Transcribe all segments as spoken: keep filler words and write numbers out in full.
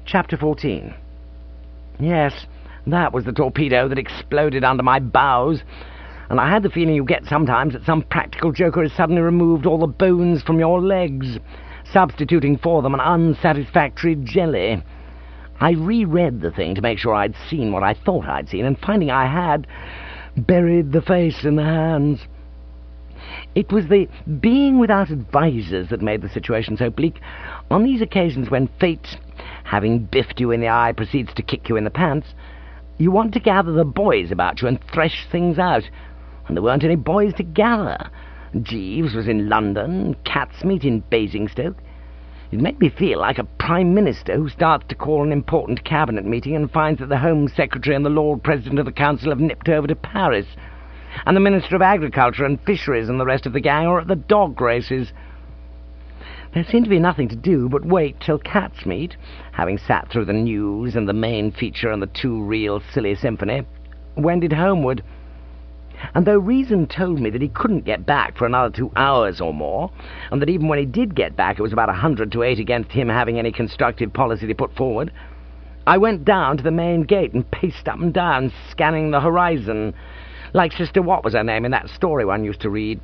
Chapter fourteen. Yes, that was the torpedo that exploded under my bows, and I had the feeling you get sometimes that some practical joker has suddenly removed all the bones from your legs, substituting for them an unsatisfactory jelly. I reread the thing to make sure I'd seen what I thought I'd seen, and finding I had, buried the face in the hands. It was the being without advisers that made the situation so bleak. On these occasions when fate, having biffed you in the eye, proceeds to kick you in the pants, you want to gather the boys about you and thresh things out. And there weren't any boys to gather. Jeeves was in London, Catsmeet in Basingstoke. It made me feel like a Prime Minister who starts to call an important cabinet meeting and finds that the Home Secretary and the Lord President of the Council have nipped over to Paris, and the Minister of Agriculture and Fisheries and the rest of the gang are at the dog races. There seemed to be nothing to do but wait till Catsmeet, having sat through the news and the main feature and the two-reel silly symphony, wended homeward. And though reason told me that he couldn't get back for another two hours or more, and that even when he did get back it was about a hundred to eight against him having any constructive policy to put forward, I went down to the main gate and paced up and down, scanning the horizon, like Sister What was her name in that story one used to read.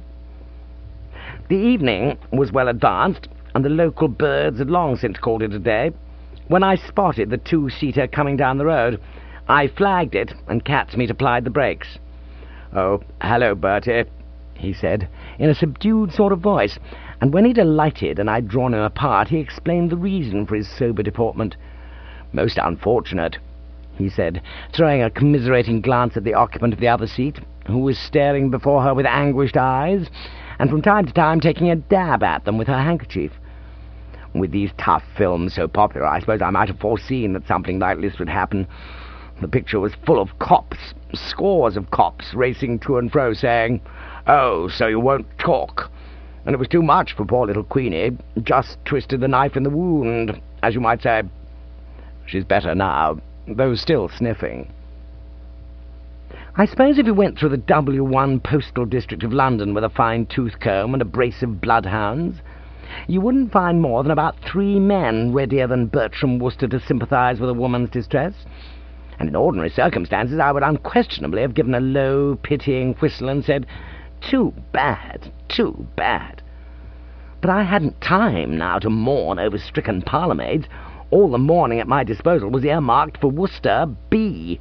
The evening was well advanced, and the local birds had long since called it a day, when I spotted the two-seater coming down the road. I flagged it, and Catsmeet applied the brakes. "Oh, hello, Bertie," he said, in a subdued sort of voice, and when he'd alighted and I'd drawn him apart, he explained the reason for his sober deportment. "Most unfortunate," he said, throwing a commiserating glance at the occupant of the other seat, who was staring before her with anguished eyes, and from time to time taking a dab at them with her handkerchief. With these tough films so popular, I suppose I might have foreseen that something like this would happen. The picture was full of cops, scores of cops, racing to and fro, saying, "Oh, so you won't talk." And it was too much for poor little Queenie, just twisted the knife in the wound, as you might say. She's better now, though still sniffing. I suppose if you went through the W one postal district of London with a fine tooth comb and a brace of bloodhounds, you wouldn't find more than about three men readier than Bertram Wooster to sympathise with a woman's distress, and in ordinary circumstances I would unquestionably have given a low, pitying whistle and said, "Too bad, too bad." But I hadn't time now to mourn over stricken parlourmaids. All the morning at my disposal was earmarked for Wooster B.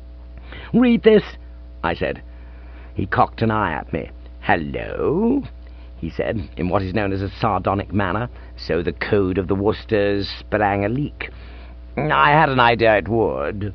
"Read this," I said. He cocked an eye at me. "Hello?" he said, in what is known as a sardonic manner. "So the code of the Woosters sprang a leak. I had an idea it would."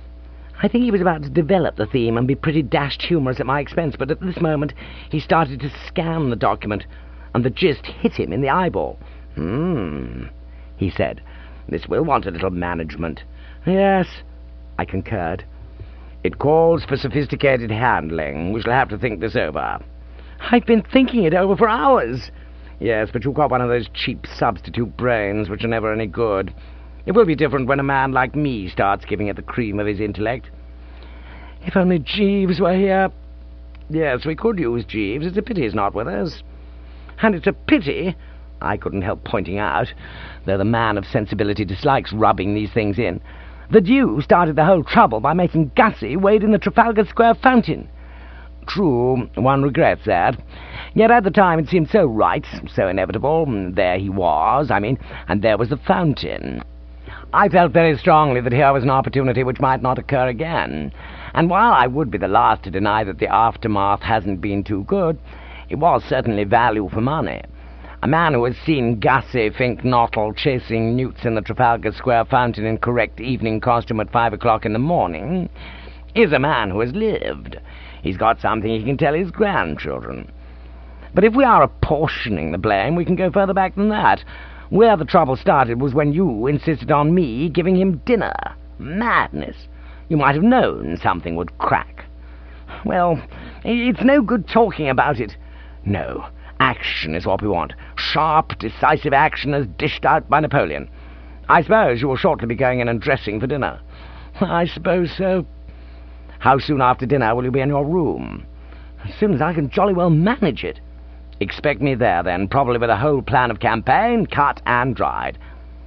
I think he was about to develop the theme and be pretty dashed humorous at my expense, but at this moment he started to scan the document, and the gist hit him in the eyeball. "Hmm," he said. "This will want a little management." "Yes," I concurred. "It calls for sophisticated handling. We shall have to think this over." "I've been thinking it over for hours." "Yes, but you've got one of those cheap substitute brains which are never any good. It will be different when a man like me starts giving it the cream of his intellect." "If only Jeeves were here." "Yes, we could use Jeeves. It's a pity he's not with us." "And it's a pity," I couldn't help pointing out, though the man of sensibility dislikes rubbing these things in, "that you started the whole trouble by making Gussie wade in the Trafalgar Square fountain." "True, one regrets that. Yet at the time it seemed so right, so inevitable. There he was, I mean, and there was the fountain. I felt very strongly that here was an opportunity which might not occur again, and while I would be the last to deny that the aftermath hasn't been too good, it was certainly value for money. A man who has seen Gussie Fink Nottle chasing newts in the Trafalgar Square fountain in correct evening costume at five o'clock in the morning is a man who has lived. He's got something he can tell his grandchildren. But if we are apportioning the blame, we can go further back than that. Where the trouble started was when you insisted on me giving him dinner. Madness. You might have known something would crack. Well, it's no good talking about it. No, action is what we want. Sharp, decisive action as dished out by Napoleon. I suppose you will shortly be going in and dressing for dinner." "I suppose so." "How soon after dinner will you be in your room?" "As soon as I can jolly well manage it." "Expect me there, then, probably with a whole plan of campaign, cut and dried."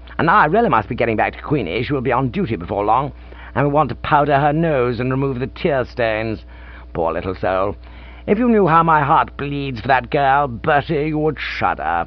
And now I really must be getting back to Queenie. She will be on duty before long, and we want to powder her nose and remove the tear stains. Poor little soul. If you knew how my heart bleeds for that girl, Bertie, you would shudder.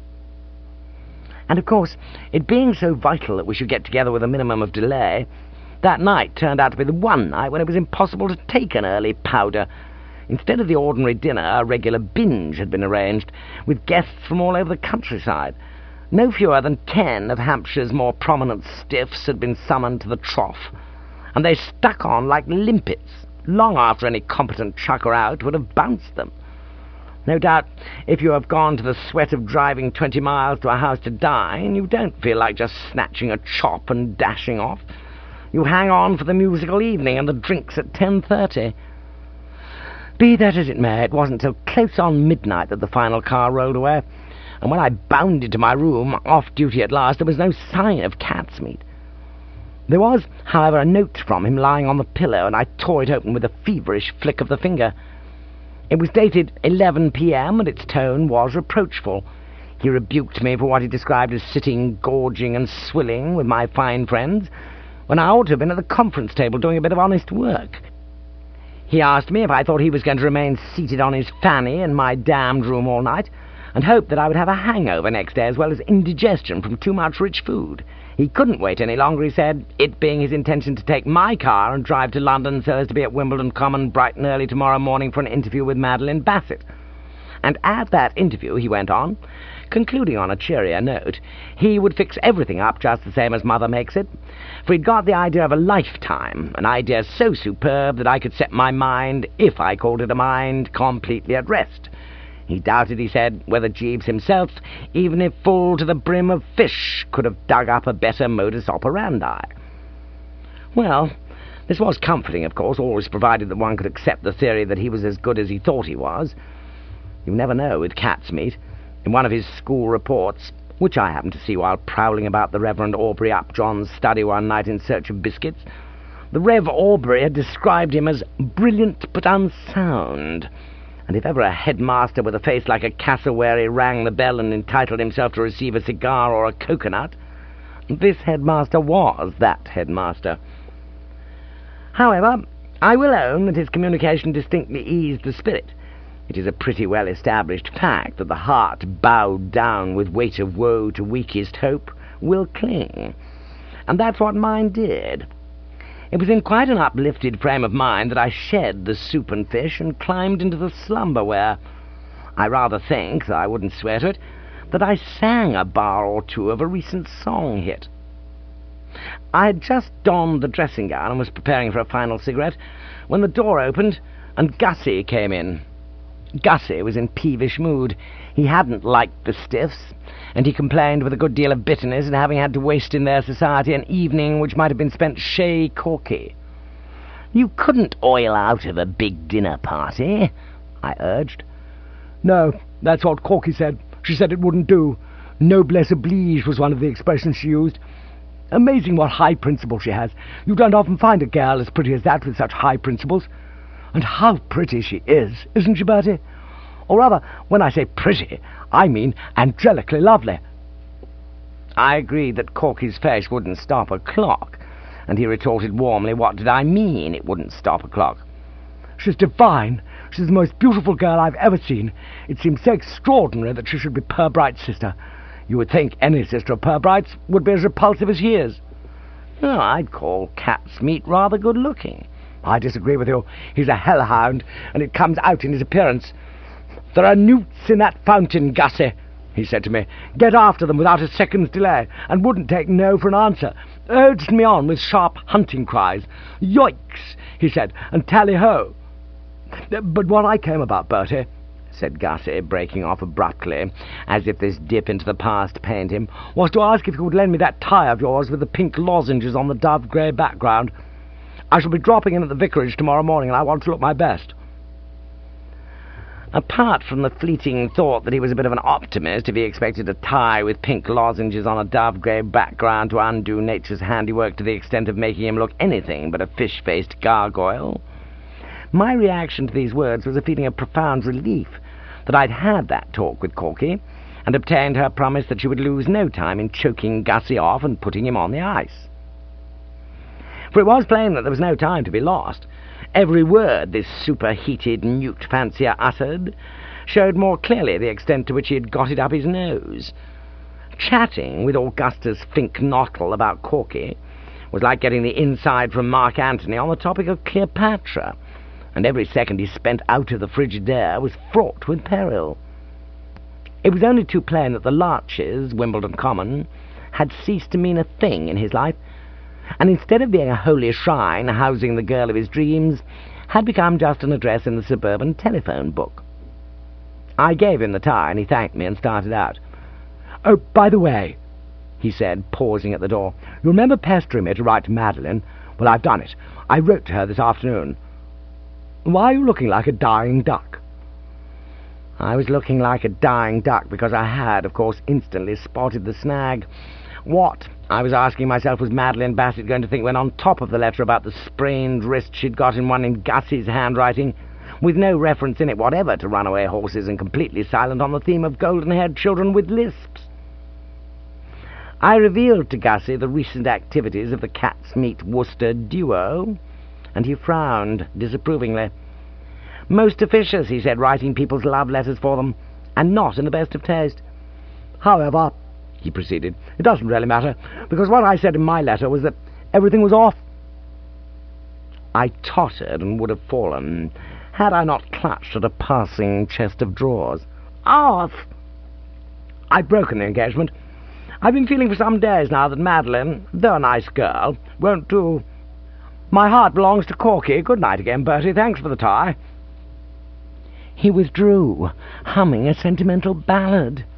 And, of course, it being so vital that we should get together with a minimum of delay, that night turned out to be the one night when it was impossible to take an early powder. Instead of the ordinary dinner, a regular binge had been arranged, with guests from all over the countryside. No fewer than ten of Hampshire's more prominent stiffs had been summoned to the trough, and they stuck on like limpets, long after any competent chucker out would have bounced them. No doubt, if you have gone to the sweat of driving twenty miles to a house to dine, you don't feel like just snatching a chop and dashing off. You hang on for the musical evening and the drinks at ten thirty. Be that as it may, it wasn't till close on midnight that the final car rolled away, and when I bounded to my room, off duty at last, there was no sign of cat's meat. There was, however, a note from him lying on the pillow, and I tore it open with a feverish flick of the finger. It was dated eleven p.m., and its tone was reproachful. He rebuked me for what he described as sitting, gorging and swilling with my fine friends, when I ought to have been at the conference table doing a bit of honest work. He asked me if I thought he was going to remain seated on his fanny in my damned room all night, and hoped that I would have a hangover next day as well as indigestion from too much rich food. He couldn't wait any longer, he said, it being his intention to take my car and drive to London so as to be at Wimbledon Common bright and early tomorrow morning for an interview with Madeline Bassett. And at that interview, he went on, concluding on a cheerier note, he would fix everything up just the same as Mother makes it, for he'd got the idea of a lifetime, an idea so superb that I could set my mind, if I called it a mind, completely at rest. He doubted, he said, whether Jeeves himself, even if full to the brim of fish, could have dug up a better modus operandi. Well, this was comforting, of course, always provided that one could accept the theory that he was as good as he thought he was. You never know with cat's meat. In one of his school reports, which I happened to see while prowling about the Reverend Aubrey Upjohn's study one night in search of biscuits, the Rev Aubrey had described him as brilliant but unsound. And if ever a headmaster with a face like a cassowary rang the bell and entitled himself to receive a cigar or a coconut, this headmaster was that headmaster. However, I will own that his communication distinctly eased the spirit. It is a pretty well-established fact that the heart bowed down with weight of woe to weakest hope will cling. And that's what mine did. It was in quite an uplifted frame of mind that I shed the soup and fish and climbed into the slumber where, I rather think, though I wouldn't swear to it, that I sang a bar or two of a recent song hit. I had just donned the dressing gown and was preparing for a final cigarette when the door opened and Gussie came in. Gussie was in peevish mood. He hadn't liked the stiffs, and he complained with a good deal of bitterness at having had to waste in their society an evening which might have been spent chez Corky. "You couldn't oil out of a big dinner party," I urged. "No, that's what Corky said. She said it wouldn't do. Noblesse oblige was one of the expressions she used. Amazing what high principles she has. You don't often find a girl as pretty as that with such high principles. And how pretty she is, isn't she, Bertie? Or rather, when I say pretty, I mean angelically lovely." I agreed that Corky's face wouldn't stop a clock, and he retorted warmly, what did I mean it wouldn't stop a clock? "She's divine. She's the most beautiful girl I've ever seen. It seems so extraordinary that she should be Pirbright's sister. You would think any sister of Pirbright's would be as repulsive as he is." "Oh, I'd call cat's meat rather good-looking." "I disagree with you. He's a hellhound, and it comes out in his appearance. There are newts in that fountain, Gussie," he said to me. "Get after them without a second's delay," and wouldn't take no for an answer. Urged me on with sharp hunting cries. "Yoicks," he said, and "tally-ho." "But what I came about, Bertie," said Gussie, breaking off abruptly, as if this dip into the past pained him, "was to ask if you would lend me that tie of yours with the pink lozenges on the dove-grey background. I shall be dropping in at the vicarage tomorrow morning, and I want to look my best." Apart from the fleeting thought that he was a bit of an optimist if he expected a tie with pink lozenges on a dove-grey background to undo nature's handiwork to the extent of making him look anything but a fish-faced gargoyle, my reaction to these words was a feeling of profound relief that I'd had that talk with Corky, and obtained her promise that she would lose no time in choking Gussie off and putting him on the ice. For it was plain that there was no time to be lost. Every word this superheated newt fancier uttered showed more clearly the extent to which he had got it up his nose. Chatting with Augustus Fink Nottle about Corky was like getting the inside from Mark Antony on the topic of Cleopatra, and every second he spent out of the Frigidaire was fraught with peril. It was only too plain that the Larches, Wimbledon Common, had ceased to mean a thing in his life, and instead of being a holy shrine housing the girl of his dreams, had become just an address in the suburban telephone book. I gave him the tie, and he thanked me and started out. "Oh, by the way," he said, pausing at the door, "you remember pestering me to write to Madeline? Well, I've done it. I wrote to her this afternoon. Why are you looking like a dying duck?" I was looking like a dying duck because I had, of course, instantly spotted the snag. What, I was asking myself, was Madeline Bassett going to think when on top of the letter about the sprained wrist she'd got in one in Gussie's handwriting, with no reference in it whatever to runaway horses and completely silent on the theme of golden-haired children with lisps? I revealed to Gussie the recent activities of the Catsmeet Worcester duo, and he frowned disapprovingly. Most officious, he said, writing people's love letters for them, and not in the best of taste. "However," he proceeded, "it doesn't really matter, because what I said in my letter was that everything was off." I tottered and would have fallen, had I not clutched at a passing chest of drawers. "Off!" "I've broken the engagement. I've been feeling for some days now that Madeline, though a nice girl, won't do. My heart belongs to Corky. Good night again, Bertie. Thanks for the tie." He withdrew, humming a sentimental ballad.